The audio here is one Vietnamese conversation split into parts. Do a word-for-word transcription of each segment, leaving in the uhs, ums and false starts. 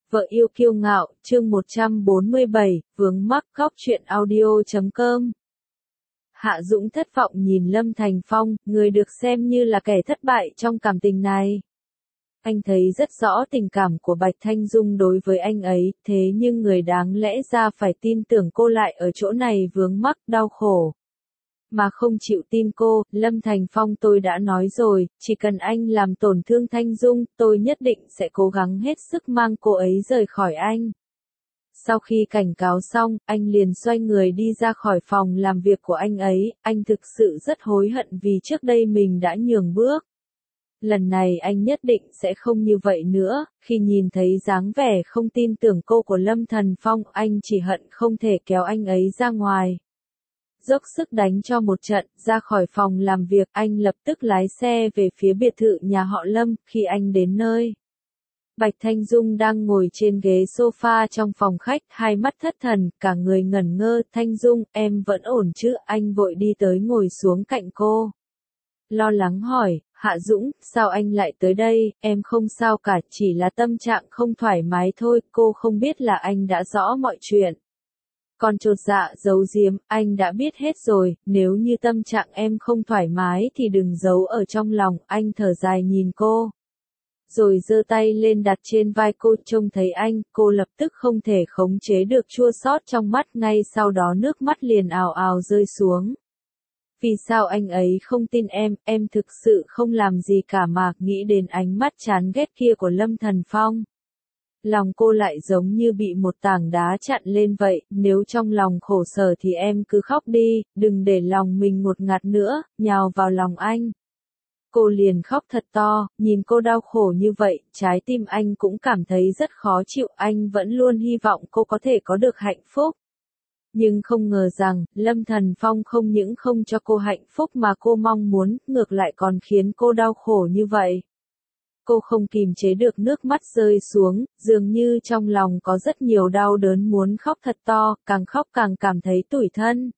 Vợ yêu kiêu ngạo, chương một trăm bốn mươi bảy, vướng mắc góc truyện audio chấm com. Hạ Dũng thất vọng nhìn Lâm Thành Phong, người được xem như là kẻ thất bại trong cảm tình này. Anh thấy rất rõ tình cảm của Bạch Thanh Dung đối với anh ấy, thế nhưng người đáng lẽ ra phải tin tưởng cô lại ở chỗ này vướng mắc, đau khổ. Mà không chịu tin cô, Lâm Thành Phong tôi đã nói rồi, chỉ cần anh làm tổn thương Thanh Dung, tôi nhất định sẽ cố gắng hết sức mang cô ấy rời khỏi anh. Sau khi cảnh cáo xong, anh liền xoay người đi ra khỏi phòng làm việc của anh ấy, anh thực sự rất hối hận vì trước đây mình đã nhường bước. Lần này anh nhất định sẽ không như vậy nữa, khi nhìn thấy dáng vẻ không tin tưởng cô của Lâm Thành Phong, anh chỉ hận không thể kéo anh ấy ra ngoài. Dốc sức đánh cho một trận, ra khỏi phòng làm việc, anh lập tức lái xe về phía biệt thự nhà họ Lâm, khi anh đến nơi. Bạch Thanh Dung đang ngồi trên ghế sofa trong phòng khách, hai mắt thất thần, cả người ngẩn ngơ. Thanh Dung, em vẫn ổn chứ? Anh vội đi tới ngồi xuống cạnh cô. Lo lắng hỏi, Hạ Dũng, sao anh lại tới đây? Em không sao cả, chỉ là tâm trạng không thoải mái thôi. Cô không biết là anh đã rõ mọi chuyện. Còn chột dạ giấu giếm, anh đã biết hết rồi, nếu như tâm trạng em không thoải mái thì đừng giấu ở trong lòng. Anh thở dài nhìn cô, rồi giơ tay lên đặt trên vai cô. Trông thấy anh, cô lập tức không thể khống chế được chua xót trong mắt, ngay sau đó nước mắt liền ào ào rơi xuống. Vì sao anh ấy không tin em? Em thực sự không làm gì cả mà. Nghĩ đến ánh mắt chán ghét kia của Lâm Thành Phong, lòng cô lại giống như bị một tảng đá chặn lên vậy. Nếu trong lòng khổ sở thì em cứ khóc đi, đừng để lòng mình ngột ngạt nữa, nhào vào lòng anh. Cô liền khóc thật to, nhìn cô đau khổ như vậy, trái tim anh cũng cảm thấy rất khó chịu. Anh vẫn luôn hy vọng cô có thể có được hạnh phúc. Nhưng không ngờ rằng, Lâm Thành Phong không những không cho cô hạnh phúc mà cô mong muốn, ngược lại còn khiến cô đau khổ như vậy. Cô không kìm chế được nước mắt rơi xuống, dường như trong lòng có rất nhiều đau đớn muốn khóc thật to, càng khóc càng cảm thấy tủi thân.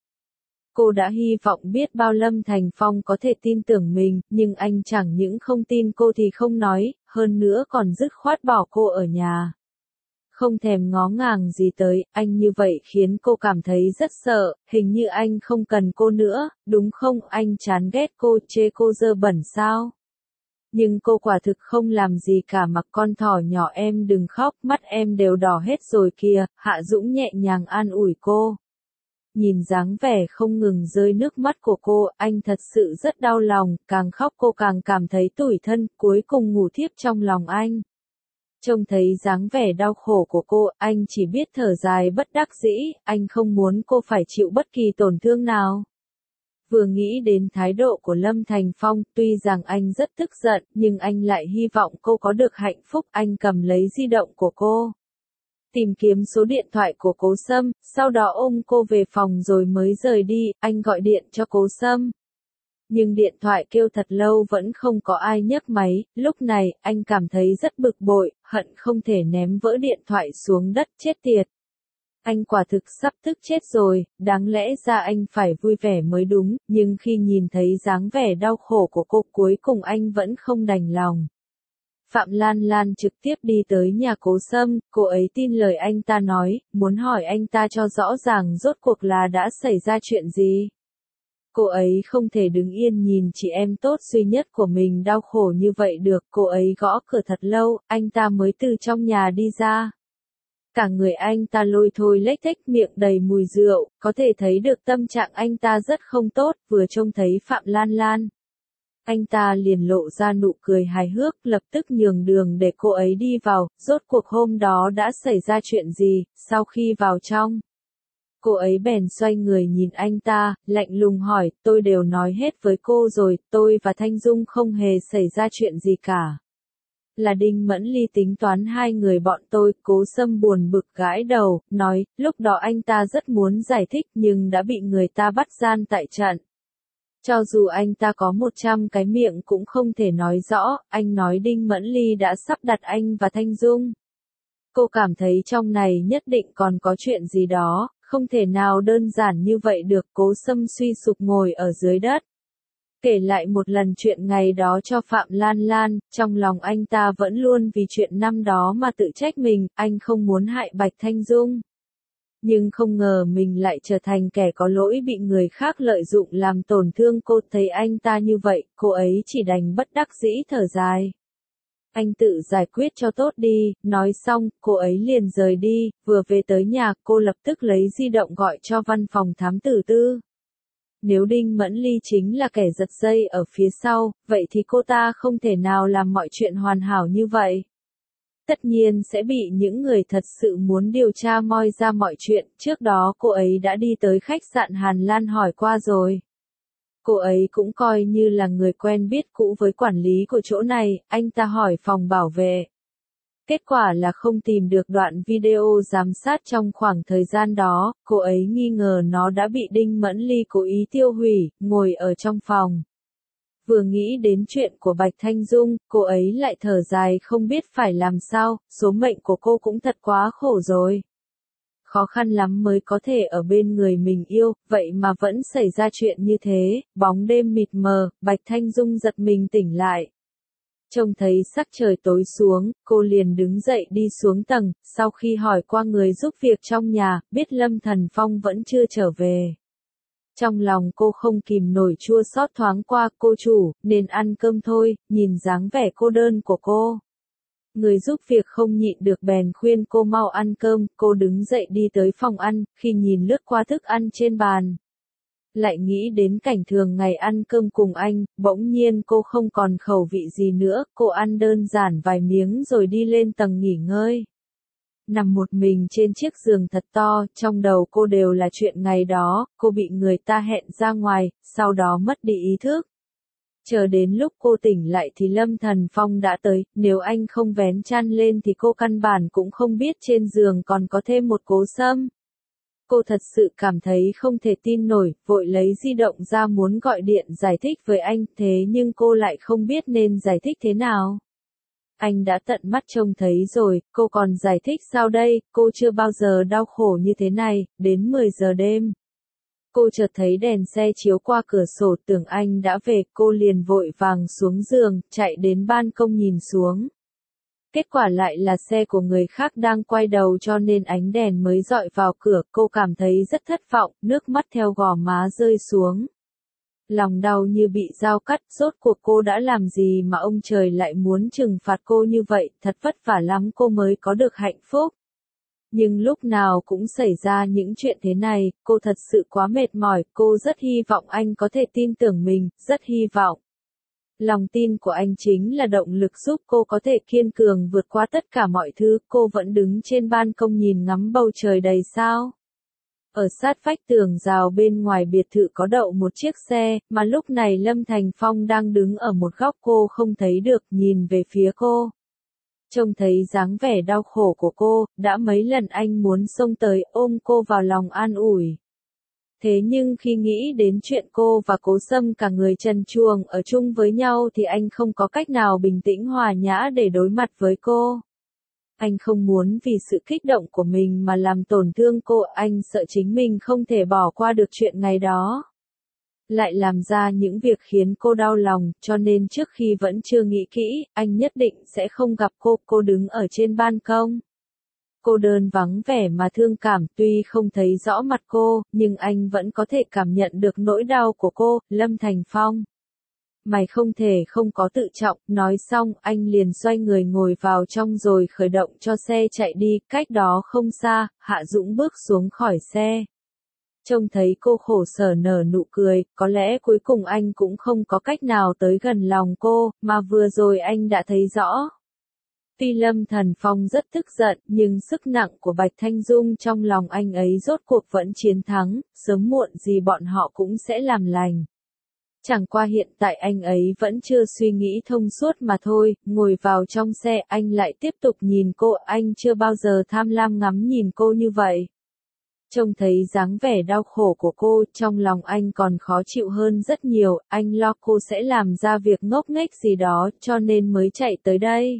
Cô đã hy vọng biết bao Lâm Thành Phong có thể tin tưởng mình, nhưng anh chẳng những không tin cô thì không nói, hơn nữa còn dứt khoát bỏ cô ở nhà. Không thèm ngó ngàng gì tới, anh như vậy khiến cô cảm thấy rất sợ, hình như anh không cần cô nữa, đúng không? Anh chán ghét cô, chê cô dơ bẩn sao? Nhưng cô quả thực không làm gì cả. Mặc con thỏ nhỏ, em đừng khóc, mắt em đều đỏ hết rồi kìa. Hạ Dũng nhẹ nhàng an ủi cô. Nhìn dáng vẻ không ngừng rơi nước mắt của cô, anh thật sự rất đau lòng, càng khóc cô càng cảm thấy tủi thân, cuối cùng ngủ thiếp trong lòng anh. Trông thấy dáng vẻ đau khổ của cô, anh chỉ biết thở dài bất đắc dĩ, anh không muốn cô phải chịu bất kỳ tổn thương nào. Vừa nghĩ đến thái độ của Lâm Thành Phong, tuy rằng anh rất tức giận, nhưng anh lại hy vọng cô có được hạnh phúc. Anh cầm lấy di động của cô, tìm kiếm số điện thoại của Cố Sâm, sau đó ôm cô về phòng rồi mới rời đi. Anh gọi điện cho Cố Sâm, nhưng điện thoại kêu thật lâu vẫn không có ai nhấc máy. Lúc này, anh cảm thấy rất bực bội, hận không thể ném vỡ điện thoại xuống đất. Chết tiệt! Anh quả thực sắp tức chết rồi, đáng lẽ ra anh phải vui vẻ mới đúng, nhưng khi nhìn thấy dáng vẻ đau khổ của cô, cuối cùng anh vẫn không đành lòng. Phạm Lan Lan trực tiếp đi tới nhà Cố Sâm, cô ấy tin lời anh ta nói, muốn hỏi anh ta cho rõ ràng rốt cuộc là đã xảy ra chuyện gì. Cô ấy không thể đứng yên nhìn chị em tốt duy nhất của mình đau khổ như vậy được. Cô ấy gõ cửa thật lâu, anh ta mới từ trong nhà đi ra. Cả người anh ta lôi thôi lếch thếch, miệng đầy mùi rượu, có thể thấy được tâm trạng anh ta rất không tốt. Vừa trông thấy Phạm Lan Lan, anh ta liền lộ ra nụ cười hài hước, lập tức nhường đường để cô ấy đi vào. Rốt cuộc hôm đó đã xảy ra chuyện gì? Sau khi vào trong, cô ấy bèn xoay người nhìn anh ta, lạnh lùng hỏi, tôi đều nói hết với cô rồi, tôi và Thanh Dung không hề xảy ra chuyện gì cả. Là Đinh Mẫn Ly tính toán hai người bọn tôi. Cố Sâm buồn bực gãi đầu, nói, lúc đó anh ta rất muốn giải thích nhưng đã bị người ta bắt gian tại trận. Cho dù anh ta có một trăm cái miệng cũng không thể nói rõ. Anh nói Đinh Mẫn Ly đã sắp đặt anh và Thanh Dung. Cô cảm thấy trong này nhất định còn có chuyện gì đó, không thể nào đơn giản như vậy được. Cố Sâm suy sụp ngồi ở dưới đất. Kể lại một lần chuyện ngày đó cho Phạm Lan Lan, trong lòng anh ta vẫn luôn vì chuyện năm đó mà tự trách mình, anh không muốn hại Bạch Thanh Dung. Nhưng không ngờ mình lại trở thành kẻ có lỗi bị người khác lợi dụng làm tổn thương cô. Thấy anh ta như vậy, cô ấy chỉ đành bất đắc dĩ thở dài. Anh tự giải quyết cho tốt đi, nói xong, cô ấy liền rời đi, vừa về tới nhà, cô lập tức lấy di động gọi cho văn phòng thám tử tư. Nếu Đinh Mẫn Ly chính là kẻ giật dây ở phía sau, vậy thì cô ta không thể nào làm mọi chuyện hoàn hảo như vậy. Tất nhiên sẽ bị những người thật sự muốn điều tra moi ra mọi chuyện, trước đó cô ấy đã đi tới khách sạn Hàn Lan hỏi qua rồi. Cô ấy cũng coi như là người quen biết cũ với quản lý của chỗ này, anh ta hỏi phòng bảo vệ. Kết quả là không tìm được đoạn video giám sát trong khoảng thời gian đó, cô ấy nghi ngờ nó đã bị Đinh Mẫn Ly cố ý tiêu hủy, ngồi ở trong phòng. Vừa nghĩ đến chuyện của Bạch Thanh Dung, cô ấy lại thở dài không biết phải làm sao, số mệnh của cô cũng thật quá khổ rồi. Khó khăn lắm mới có thể ở bên người mình yêu, vậy mà vẫn xảy ra chuyện như thế, bóng đêm mịt mờ, Bạch Thanh Dung giật mình tỉnh lại. Trông thấy sắc trời tối xuống, cô liền đứng dậy đi xuống tầng, sau khi hỏi qua người giúp việc trong nhà, biết Lâm Thần Phong vẫn chưa trở về. Trong lòng cô không kìm nổi chua xót thoáng qua, cô chủ, nên ăn cơm thôi, nhìn dáng vẻ cô đơn của cô. Người giúp việc không nhịn được bèn khuyên cô mau ăn cơm, cô đứng dậy đi tới phòng ăn, khi nhìn lướt qua thức ăn trên bàn. Lại nghĩ đến cảnh thường ngày ăn cơm cùng anh, bỗng nhiên cô không còn khẩu vị gì nữa, cô ăn đơn giản vài miếng rồi đi lên tầng nghỉ ngơi. Nằm một mình trên chiếc giường thật to, trong đầu cô đều là chuyện ngày đó, cô bị người ta hẹn ra ngoài, sau đó mất đi ý thức. Chờ đến lúc cô tỉnh lại thì Lâm Thần Phong đã tới, nếu anh không vén chăn lên thì cô căn bản cũng không biết trên giường còn có thêm một Cố Sâm. Cô thật sự cảm thấy không thể tin nổi, vội lấy di động ra muốn gọi điện giải thích với anh, thế nhưng cô lại không biết nên giải thích thế nào. Anh đã tận mắt trông thấy rồi, cô còn giải thích sao đây, cô chưa bao giờ đau khổ như thế này, đến mười giờ đêm. Cô chợt thấy đèn xe chiếu qua cửa sổ, tưởng anh đã về, cô liền vội vàng xuống giường, chạy đến ban công nhìn xuống. Kết quả lại là xe của người khác đang quay đầu cho nên ánh đèn mới dọi vào cửa, cô cảm thấy rất thất vọng, nước mắt theo gò má rơi xuống. Lòng đau như bị dao cắt, rốt cuộc cô đã làm gì mà ông trời lại muốn trừng phạt cô như vậy, thật vất vả lắm cô mới có được hạnh phúc. Nhưng lúc nào cũng xảy ra những chuyện thế này, cô thật sự quá mệt mỏi, cô rất hy vọng anh có thể tin tưởng mình, rất hy vọng. Lòng tin của anh chính là động lực giúp cô có thể kiên cường vượt qua tất cả mọi thứ, cô vẫn đứng trên ban công nhìn ngắm bầu trời đầy sao. Ở sát vách tường rào bên ngoài biệt thự có đậu một chiếc xe, mà lúc này Lâm Thành Phong đang đứng ở một góc cô không thấy được, nhìn về phía cô. Trông thấy dáng vẻ đau khổ của cô, đã mấy lần anh muốn xông tới ôm cô vào lòng an ủi. Thế nhưng khi nghĩ đến chuyện cô và Cố Sâm cả người trần truồng ở chung với nhau thì anh không có cách nào bình tĩnh hòa nhã để đối mặt với cô. Anh không muốn vì sự kích động của mình mà làm tổn thương cô, anh sợ chính mình không thể bỏ qua được chuyện ngày đó. Lại làm ra những việc khiến cô đau lòng, cho nên trước khi vẫn chưa nghĩ kỹ, anh nhất định sẽ không gặp cô, cô đứng ở trên ban công. Cô đơn vắng vẻ mà thương cảm, tuy không thấy rõ mặt cô, nhưng anh vẫn có thể cảm nhận được nỗi đau của cô, Lâm Thành Phong. Mày không thể không có tự trọng, nói xong, anh liền xoay người ngồi vào trong rồi khởi động cho xe chạy đi, cách đó không xa, Hạ Dũng bước xuống khỏi xe. Trông thấy cô khổ sở nở nụ cười, có lẽ cuối cùng anh cũng không có cách nào tới gần lòng cô, mà vừa rồi anh đã thấy rõ. Tuy Lâm Thần Phong rất tức giận, nhưng sức nặng của Bạch Thanh Dung trong lòng anh ấy rốt cuộc vẫn chiến thắng, sớm muộn gì bọn họ cũng sẽ làm lành. Chẳng qua hiện tại anh ấy vẫn chưa suy nghĩ thông suốt mà thôi, ngồi vào trong xe anh lại tiếp tục nhìn cô, anh chưa bao giờ tham lam ngắm nhìn cô như vậy. Trông thấy dáng vẻ đau khổ của cô, trong lòng anh còn khó chịu hơn rất nhiều, anh lo cô sẽ làm ra việc ngốc nghếch gì đó, cho nên mới chạy tới đây.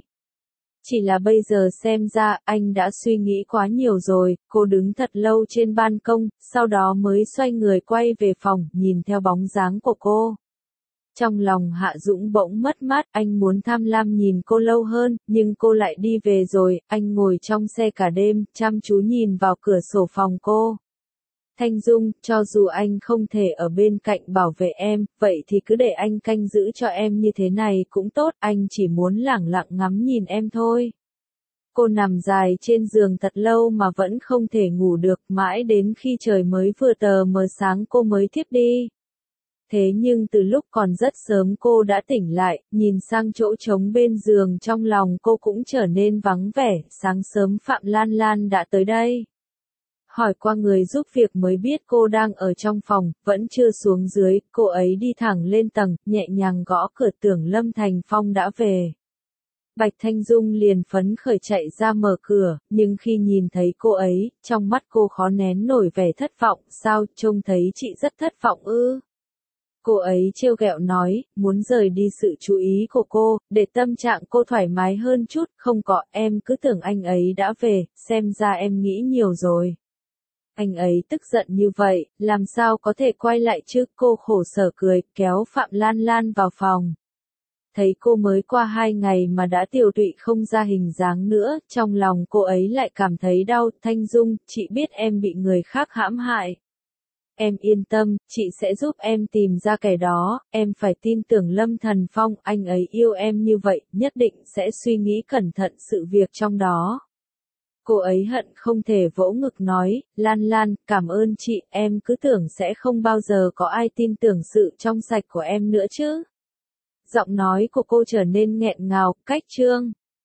Chỉ là bây giờ xem ra, anh đã suy nghĩ quá nhiều rồi, cô đứng thật lâu trên ban công, sau đó mới xoay người quay về phòng, nhìn theo bóng dáng của cô. Trong lòng Hạ Dũng bỗng mất mát, anh muốn tham lam nhìn cô lâu hơn, nhưng cô lại đi về rồi, anh ngồi trong xe cả đêm, chăm chú nhìn vào cửa sổ phòng cô. Thanh Dung, cho dù anh không thể ở bên cạnh bảo vệ em, vậy thì cứ để anh canh giữ cho em như thế này cũng tốt, anh chỉ muốn lẳng lặng ngắm nhìn em thôi. Cô nằm dài trên giường thật lâu mà vẫn không thể ngủ được, mãi đến khi trời mới vừa tờ mờ sáng cô mới thiếp đi. Thế nhưng từ lúc còn rất sớm cô đã tỉnh lại, nhìn sang chỗ trống bên giường trong lòng cô cũng trở nên vắng vẻ, sáng sớm Phạm Lan Lan đã tới đây. Hỏi qua người giúp việc mới biết cô đang ở trong phòng, vẫn chưa xuống dưới, cô ấy đi thẳng lên tầng, nhẹ nhàng gõ cửa, tưởng Lâm Thành Phong đã về. Bạch Thanh Dung liền phấn khởi chạy ra mở cửa, nhưng khi nhìn thấy cô ấy, trong mắt cô khó nén nổi vẻ thất vọng, sao, trông thấy chị rất thất vọng ư? Cô ấy trêu ghẹo nói, muốn rời đi sự chú ý của cô, để tâm trạng cô thoải mái hơn chút, không có, em cứ tưởng anh ấy đã về, xem ra em nghĩ nhiều rồi. Anh ấy tức giận như vậy, làm sao có thể quay lại chứ, cô khổ sở cười, kéo Phạm Lan Lan vào phòng. Thấy cô mới qua hai ngày mà đã tiều tụy không ra hình dáng nữa, trong lòng cô ấy lại cảm thấy đau. Thanh Dung, chị biết em bị người khác hãm hại. Em yên tâm, chị sẽ giúp em tìm ra kẻ đó, em phải tin tưởng Lâm Thần Phong, anh ấy yêu em như vậy, nhất định sẽ suy nghĩ cẩn thận sự việc trong đó. Cô ấy hận không thể vỗ ngực nói, Lan Lan, cảm ơn chị, em cứ tưởng sẽ không bao giờ có ai tin tưởng sự trong sạch của em nữa chứ. Giọng nói của cô trở nên nghẹn ngào, cách trương.